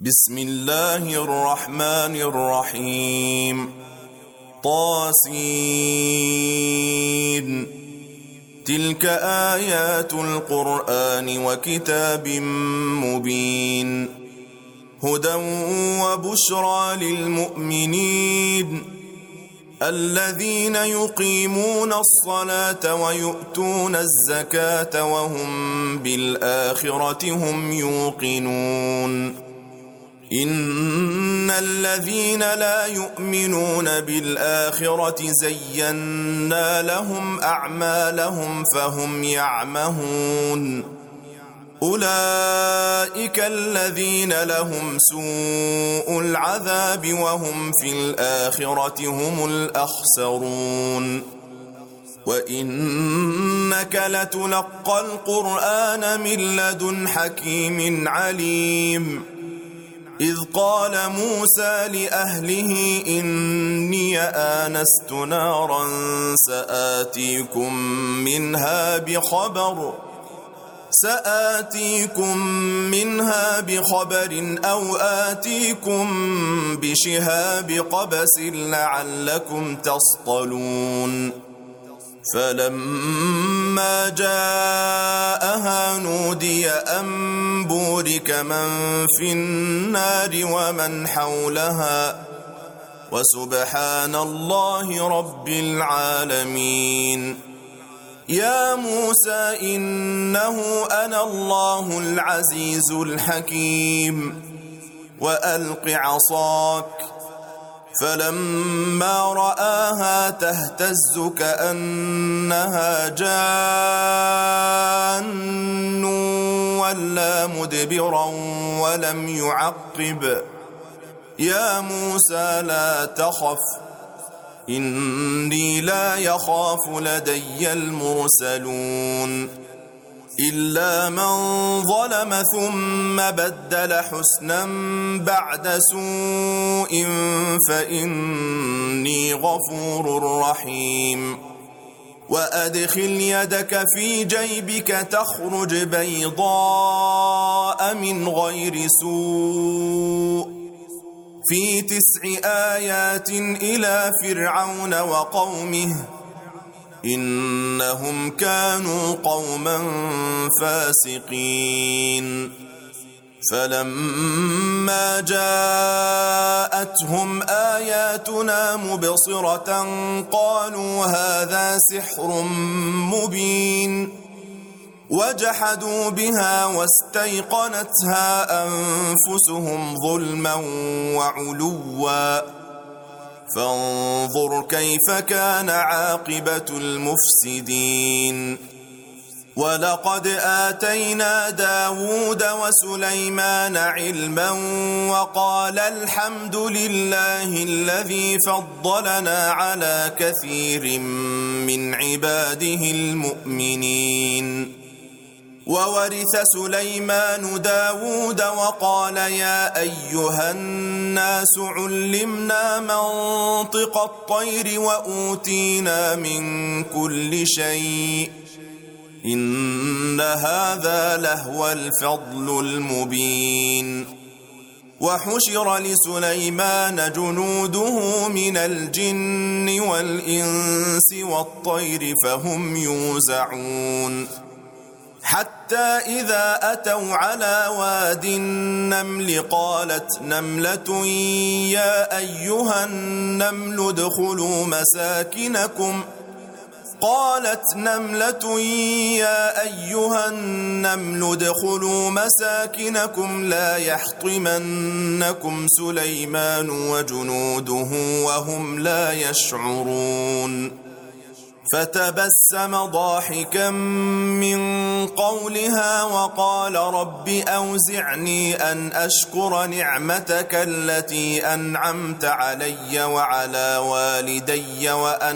بسم الله الرحمن الرحيم. طاسين. تلك آيات القرآن وكتاب مبين، هدى وبشرى للمؤمنين الذين يقيمون الصلاة ويؤتون الزكاة وهم بالآخرة هم يوقنون. إن الذين لا يؤمنون بالآخرة زينا لهم أعمالهم فهم يعمهون. أولئك الذين لهم سوء العذاب وهم في الآخرة هم الأخسرون. وإنك لتلقى القرآن من لدن حكيم عليم. إذ قال موسى لأهله إني آنست نارا سآتيكم منها بخبر أو آتيكم بشهاب قبس لعلكم تصطلون. فلما جاءها نودي أن بورك من في النار ومن حولها وسبحان الله رب العالمين. يا موسى إنه أنا الله العزيز الحكيم وألق عصاك. فلما رآها تهتز كأنها جان ولا مدبرا ولم يعقب. يا موسى لا تخف إني لا يخاف لدي المرسلون. إلا من ظلم ثم بدل حسنا بعد سوء فإني غفور رحيم. وأدخل يدك في جيبك تخرج بيضاء من غير سوء في 9 آيات إلى فرعون وقومه إنهم كانوا قوما فاسقين. فلما جاءتهم آياتنا مبصرة قالوا هذا سحر مبين، وجحدوا بها واستيقنتها أنفسهم ظلما وعلوا. فانظر كيف كان عاقبة المفسدين. ولقد آتينا داود وسليمان علما وقال الحمد لله الذي فضلنا على كثير من عباده المؤمنين. وورث سليمان داود وقال يا أيها الناس علمنا منطق الطير وأوتينا من كل شيء إن هذا لهو الفضل المبين. وحشر لسليمان جنوده من الجن والإنس والطير فهم يوزعون. حتى إذا أتوا على واد النمل قالت نملة يا أيها النمل ادخلوا مساكنكم لا يحطمنكم سليمان وجنوده وهم لا يشعرون. فتبسم ضاحكا من قولها وقال رب أوزعني أن أشكر نعمتك التي أنعمت علي وعلى والدي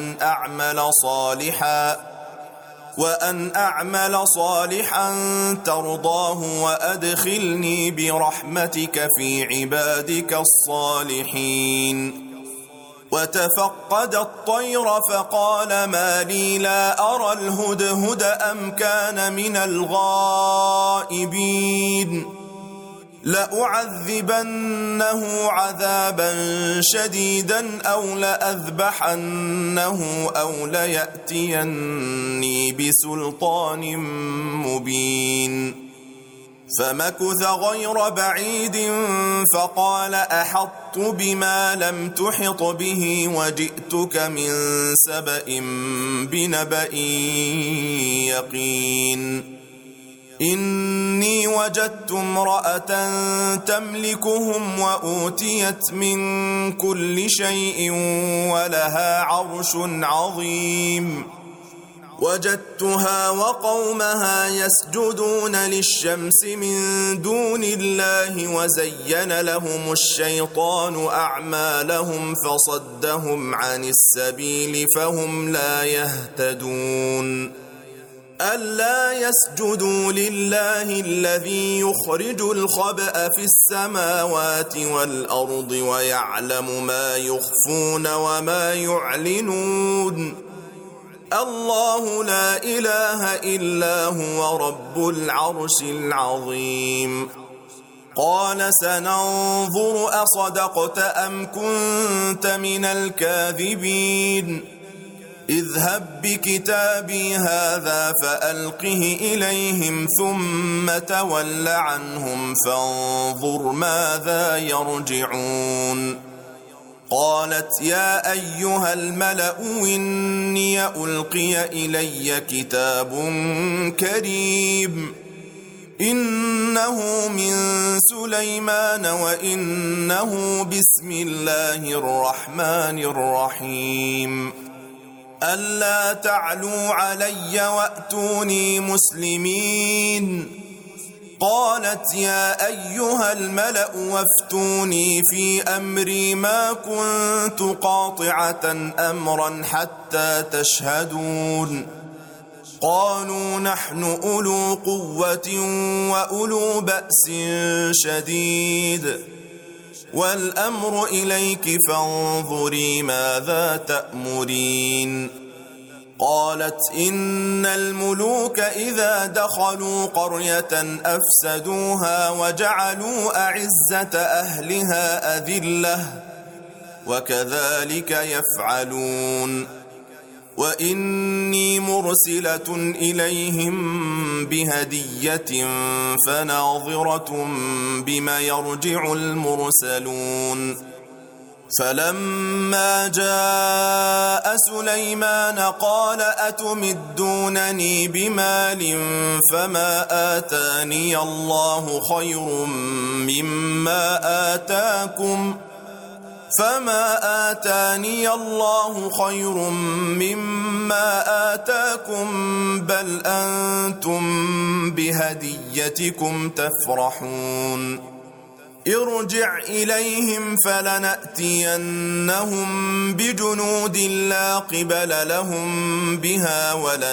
وأن أعمل صالحا ترضاه وأدخلني برحمتك في عبادك الصالحين. وتفقد الطير فقال ما لي لا أرى الهدهد أم كان من الغائبين. لأعذبنه عذابا شديدا أو لأذبحنه أو ليأتيني بسلطان مبين. فمكث غير بعيد فقال أحطت بما لم تحط به وجئتك من سبأ بنبأ يقين. إني وجدت امرأة تملكهم وأوتيت من كل شيء ولها عرش عظيم. وجدتها وقومها يسجدون للشمس من دون الله وزين لهم الشيطان أعمالهم فصدهم عن السبيل فهم لا يهتدون. ألا يسجدوا لله الذي يخرج الخبأ في السماوات والأرض ويعلم ما يخفون وما يعلنون. الله لا إله إلا هو رب العرش العظيم. قال سننظر أصدقت أم كنت من الكاذبين. اذهب بكتابي هذا فألقه إليهم ثم تول عنهم فانظر ماذا يرجعون. قالت يا أيها الملأ إني ألقي إلي كتاب كريم إنه من سليمان وإنه بسم الله الرحمن الرحيم ألا تعلوا علي وأتوني مسلمين. قالت يا أيها الملأ وافتوني في أمري ما كنت قاطعة أمرا حتى تشهدون. قالوا نحن أولو قوة وأولو بأس شديد والأمر إليك فانظري ماذا تأمرين. قالت إن الملوك إذا دخلوا قرية أفسدوها وجعلوا أعزة أهلها أذلة وكذلك يفعلون. وإني مرسلة إليهم بهدية فناظرة بما يرجع المرسلون. فلما جاء سليمان قال أتمدونني بمال فما آتاني الله خير مما آتاكم بل أنتم بهديتكم تفرحون. ارجع إليهم فلنأتينهم بجنود لا قبل لهم بها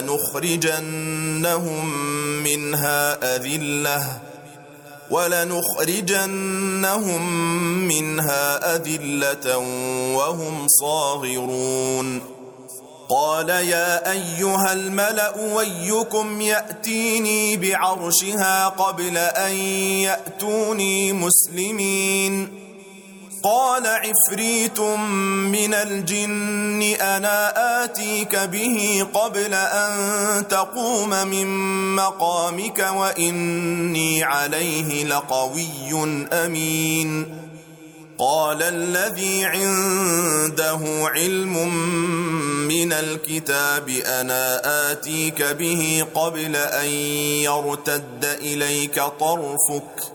ولنخرجنهم منها أذلة وهم صاغرون. قال يا أيها الملأ ويكم يأتيني بعرشها قبل أن يأتوني مسلمين. قال عفريت من الجن أنا آتيك به قبل أن تقوم من مقامك وإني عليه لقوي أمين. قال الذي عنده علم من الكتاب أنا آتيك به قبل أن يرتد إليك طرفك.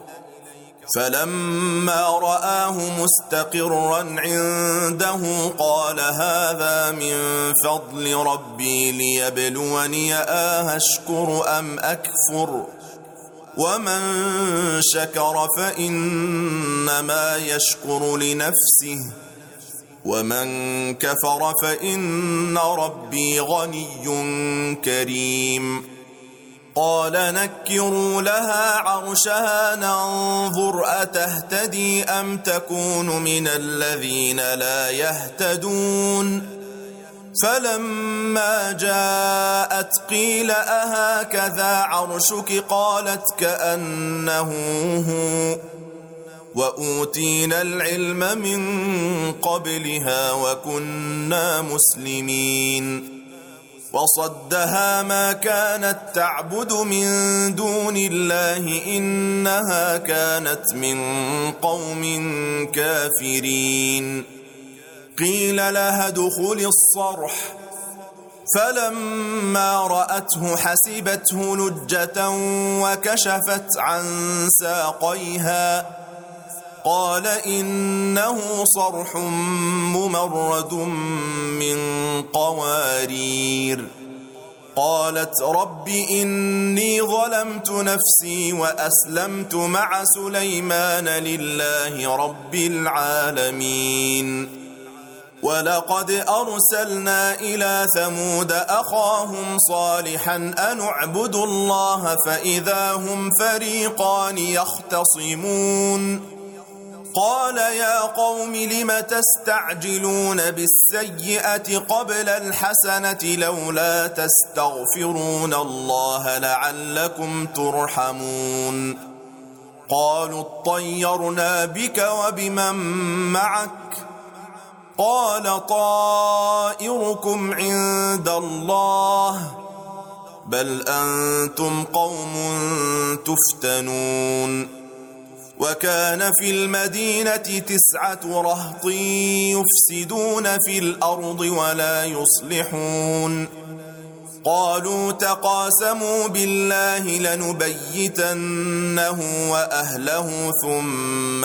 فلما رآه مستقرا عنده قال هذا من فضل ربي ليبلوني أشكر أم أكفر ومن شكر فإنما يشكر لنفسه ومن كفر فإن ربي غني كريم. قال نكروا لها عرشها ننظر أتهتدي أم تكون من الذين لا يهتدون. فلما جاءت قيل أهكذا عرشك قالت كأنه هو وأوتينا العلم من قبلها وكنا مسلمين وصدها ما كانت تعبد من دون الله إنها كانت من قوم كافرين قيل لها ادخل الصرح فلما رأته حسبته لجة وكشفت عن ساقيها قال إنه صرح ممرد من قوارير قالت رب إني ظلمت نفسي وأسلمت مع سليمان لله رب العالمين ولقد أرسلنا إلى ثمود أخاهم صالحا أن اعبدوا الله فإذا هم فريقان يختصمون قال يا قوم لم تستعجلون بالسيئة قبل الحسنة لولا تستغفرون الله لعلكم ترحمون قالوا اطيرنا بك وبمن معك قال طائركم عند الله بل أنتم قوم تفتنون وكان في المدينة 9 رهط يفسدون في الأرض ولا يصلحون قالوا تقاسموا بالله لنبيتنه وأهله ثم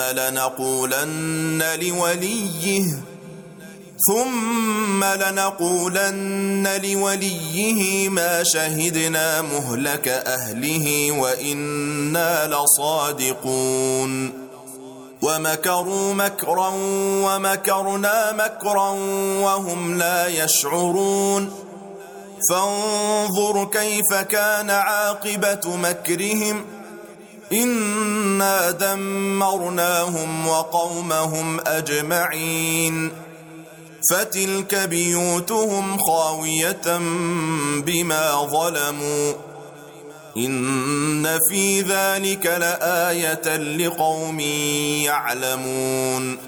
لنقولن لوليه ما شهدنا مهلك أهله وإنا لصادقون ومكروا مكرا ومكرنا مكرا وهم لا يشعرون فانظر كيف كان عاقبة مكرهم إنا دمرناهم وقومهم أجمعين فتلك بيوتهم خاوية بما ظلموا إن في ذلك لآية لقوم يعلمون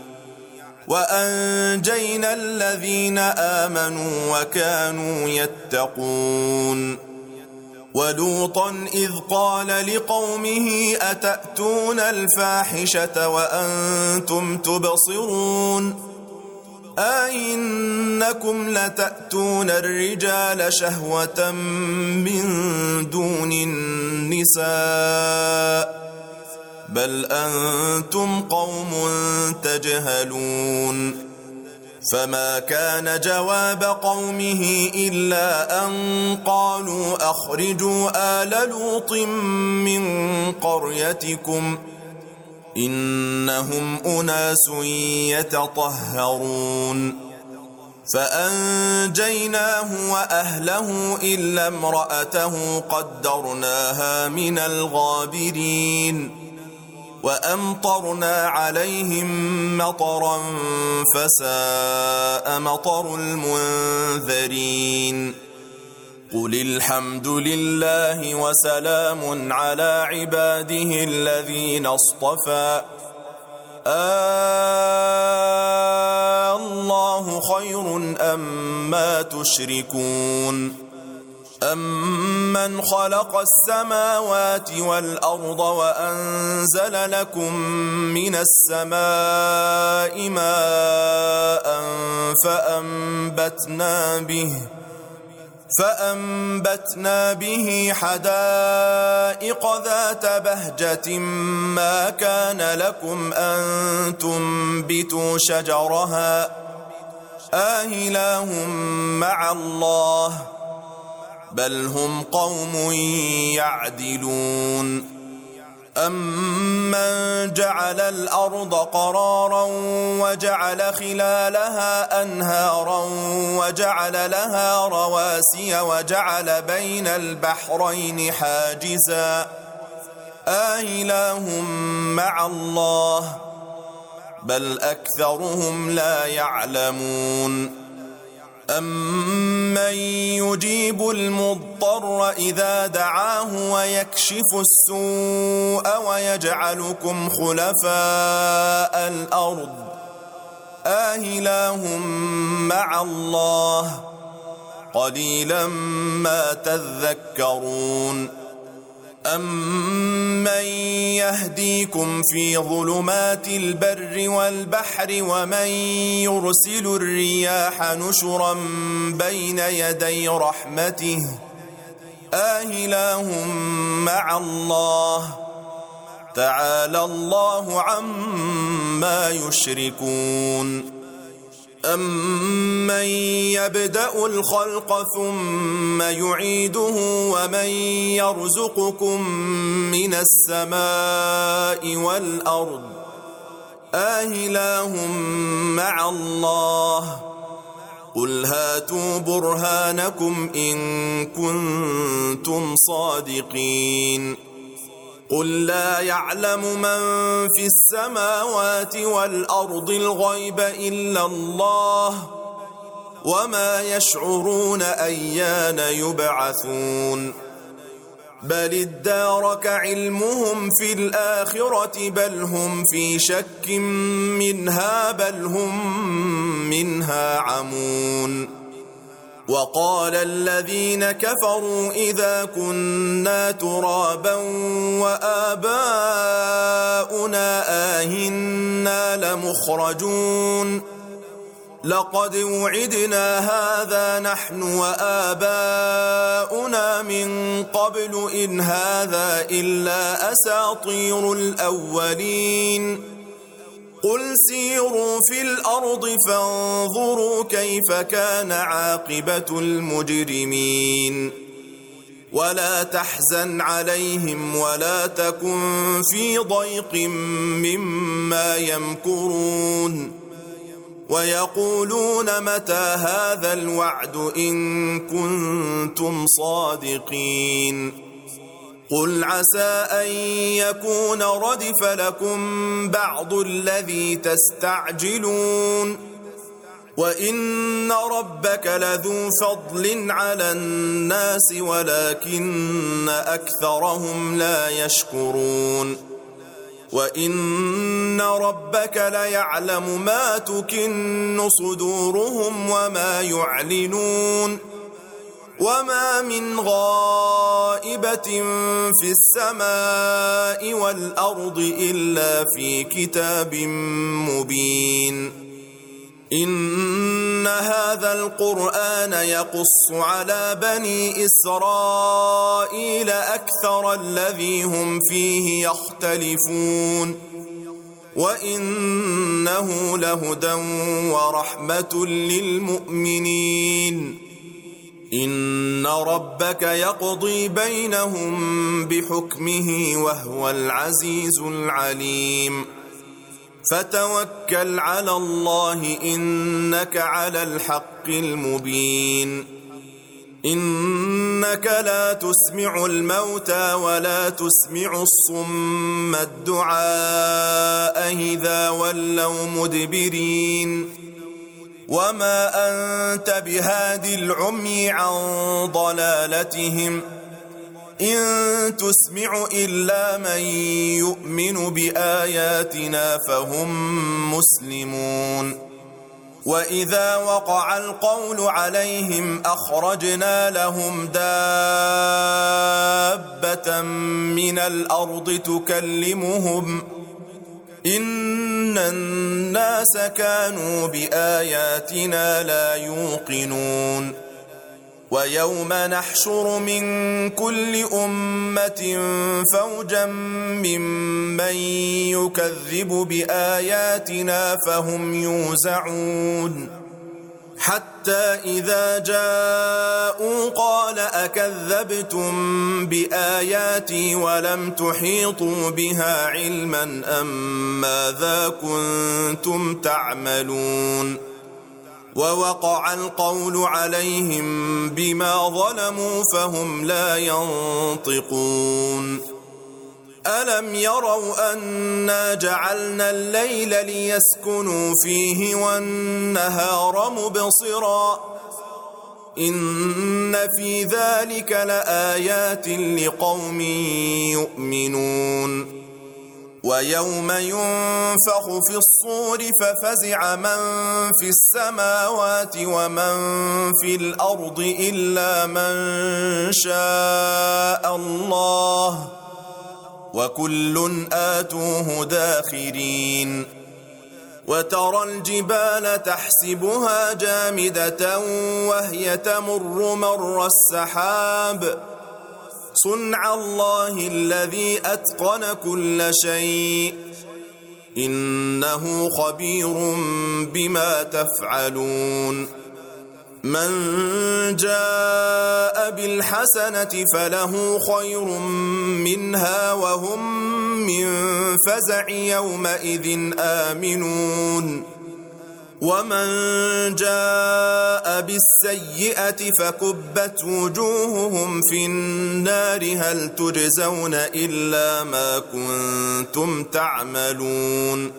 وأنجينا الذين آمنوا وكانوا يتقون ولوطا إذ قال لقومه أتأتون الفاحشة وأنتم تبصرون أئنكم لتأتون الرجال شهوة من دون النساء بل أنتم قوم تجهلون فما كان جواب قومه إلا أن قالوا أخرجوا آل لوط من قريتكم إنهم أناس يتطهرون فأنجيناه وأهله إلا امرأته قدرناها من الغابرين وأمطرنا عليهم مطرا فساء مطر المنذرين قل الحمد لله وسلام على عباده الذين اصطفى الله خير أما تشركون أمن خلق السماوات والأرض وأنزل لكم من السماء ماء فأنبتنا به حدائق ذات بهجة ما كان لكم أن تنبتوا شجرها آله مع الله بل هم قوم يعدلون أمن جعل الأرض قرارا وجعل خلالها أنهارا وجعل لها رواسي وجعل بين البحرين حاجزا آله مع الله بل أكثرهم لا يعلمون أَمَّن يُجِيبُ الْمُضْطَرَّ إِذَا دَعَاهُ وَيَكْشِفُ السُّوءَ وَيَجْعَلُكُمْ خُلَفَاءَ الْأَرْضِ أَإِلَٰهٌ مَّعَ اللَّهِ قَلِيلًا مَّا تَذَكَّرُونَ أَمَّن يَهْدِيكُمْ فِي ظُلُمَاتِ الْبَرِّ وَالْبَحْرِ وَمَن يُرْسِلُ الرِّيَاحَ نُشُرًا بَيْنَ يَدَيْ رَحْمَتِهِ أَإِلَٰهٌ مَّعَ اللَّهِ تَعَالَى اللَّهُ عَمَّا يُشْرِكُونَ أَمَّن يَبْدَأُ الْخَلْقَ ثُمَّ يُعِيدُهُ وَمَن يَرْزُقُكُم مِّنَ السَّمَاءِ وَالْأَرْضِ أَإِلَٰهٌ مَّعَ اللَّهِ قُلْ هَاتُوا بُرْهَانَكُمْ إِن كُنتُمْ صَادِقِينَ قُل لَّا يَعْلَمُ مَن فِي السَّمَاوَاتِ وَالْأَرْضِ الْغَيْبَ إِلَّا اللَّهُ وَمَا يَشْعُرُونَ أَيَّانَ يُبْعَثُونَ بَلِ ادَّارَكَ عِلْمُهُمْ فِي الْآخِرَةِ بَلْ هُمْ فِي شَكٍّ مِّنْهَا بَلْ هُم مِّنْهَا عَمُونَ وَقَالَ الَّذِينَ كَفَرُوا إِذَا كُنَّا تُرَابًا وَآبَاؤُنَا أَإِنَّا لَمُخْرَجُونَ لَقَدْ وُعِدْنَا هَٰذَا نَحْنُ وَآبَاؤُنَا مِن قَبْلُ إِنْ هَٰذَا إِلَّا أَسَاطِيرُ الْأَوَّلِينَ قُلْ سِيرُوا فِي الْأَرْضِ فَانظُرُوا كَيْفَ كَانَ عَاقِبَةُ الْمُجْرِمِينَ وَلَا تَحْزَنْ عَلَيْهِمْ وَلَا تَكُنْ فِي ضَيْقٍ مِّمَّا يَمْكُرُونَ وَيَقُولُونَ مَتَىٰ هَٰذَا الْوَعْدُ إِن كُنتُمْ صَادِقِينَ قُلْ عَسَىٰ أَن يَكُونَ رَدِفَ لَكُم بَعْضُ الَّذِي تَسْتَعْجِلُونَ وَإِنَّ رَبَّكَ لَذُو فَضْلٍ عَلَى النَّاسِ وَلَٰكِنَّ أَكْثَرَهُمْ لَا يَشْكُرُونَ وَإِنَّ رَبَّكَ لَيَعْلَمُ مَا تُكِنُّ صُدُورُهُمْ وَمَا يُعْلِنُونَ وَمَا مِنْ غَائِبَةٍ فِي السَّمَاءِ وَالْأَرْضِ إِلَّا فِي كِتَابٍ مُّبِينٍ إِنَّ هَٰذَا الْقُرْآنَ يَقُصُّ عَلَىٰ بَنِي إِسْرَائِيلَ أَكْثَرَ الَّذِي هُمْ فِيهِ يَخْتَلِفُونَ وَإِنَّهُ لَهُدًى وَرَحْمَةٌ لِّلْمُؤْمِنِينَ إِنَّ رَبَّكَ يَقْضِي بَيْنَهُم بِحُكْمِهِ وَهُوَ الْعَزِيزُ الْعَلِيمُ فَتَوَكَّلْ عَلَى اللَّهِ إِنَّكَ عَلَى الْحَقِّ الْمُبِينِ إِنَّكَ لَا تُسْمِعُ الْمَوْتَىٰ وَلَا تُسْمِعُ الصُّمَّ الدُّعَاءَ إِذَا وَلَّوْا مُدْبِرِينَ وَمَا أَنتَ بِهَادِ الْعُمْيِ عَن ضَلَالَتِهِمْ إِن تُسْمِعُ إِلَّا مَن يُؤْمِنُ بِآيَاتِنَا فَهُم مُّسْلِمُونَ وَإِذَا وَقَعَ الْقَوْلُ عَلَيْهِمْ أَخْرَجْنَا لَهُمْ دَابَّةً مِّنَ الْأَرْضِ تُكَلِّمُهُمْ إِنَّ النَّاسَ كَانُوا بِآيَاتِنَا لَا يُوقِنُونَ وَيَوْمَ نَحْشُرُ مِن كُلِّ أُمَّةٍ فَوْجًا مِّمَّن يُكَذِّبُ بِآيَاتِنَا فَهُمْ يُوزَعُونَ حَتَّىٰ إِذَا جَاءُوا قَالَ أَكَذَّبْتُم بِآيَاتِي وَلَمْ تُحِيطُوا بِهَا عِلْمًا أَم مَّاذَا كُنتُمْ تَعْمَلُونَ وَوَقَعَ الْقَوْلُ عَلَيْهِم بِمَا ظَلَمُوا فَهُمْ لا ينطقون أَلَمْ يَرَوْا أَنَّا جَعَلْنَا اللَّيْلَ لِيَسْكُنُوا فِيهِ وَالنَّهَارَ مُبْصِرًا إن في ذلك لآيات لقوم يؤمنون ويوم ينفخ في الصور ففزع من في السماوات ومن في الأرض إلا من شاء الله وكل آتوه داخرين وترى الجبال تحسبها جامدة وهي تمر مر السحاب صنع الله الذي أتقن كل شيء إنه خبير بما تفعلون من جاء بالحسنة فله خير منها وهم من فزع يومئذ آمنون ومن جاء بالسيئة فكبت وجوههم في النار هل تجزون إلا ما كنتم تعملون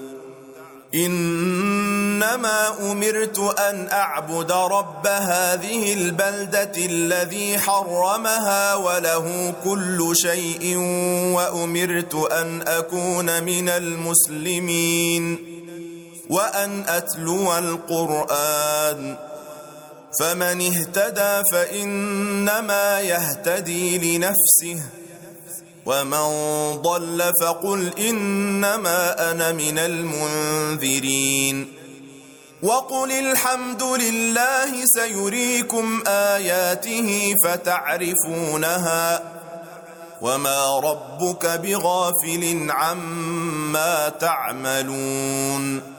إنما أمرت أن أعبد رب هذه البلدة الذي حرمها وله كل شيء وأمرت أن أكون من المسلمين وأن أتلو القرآن فمن اهتدى فإنما يهتدي لنفسه ومن ضل فقل إنما أنا من المنذرين وقل الحمد لله سيريكم آياته فتعرفونها وما ربك بغافل عما تعملون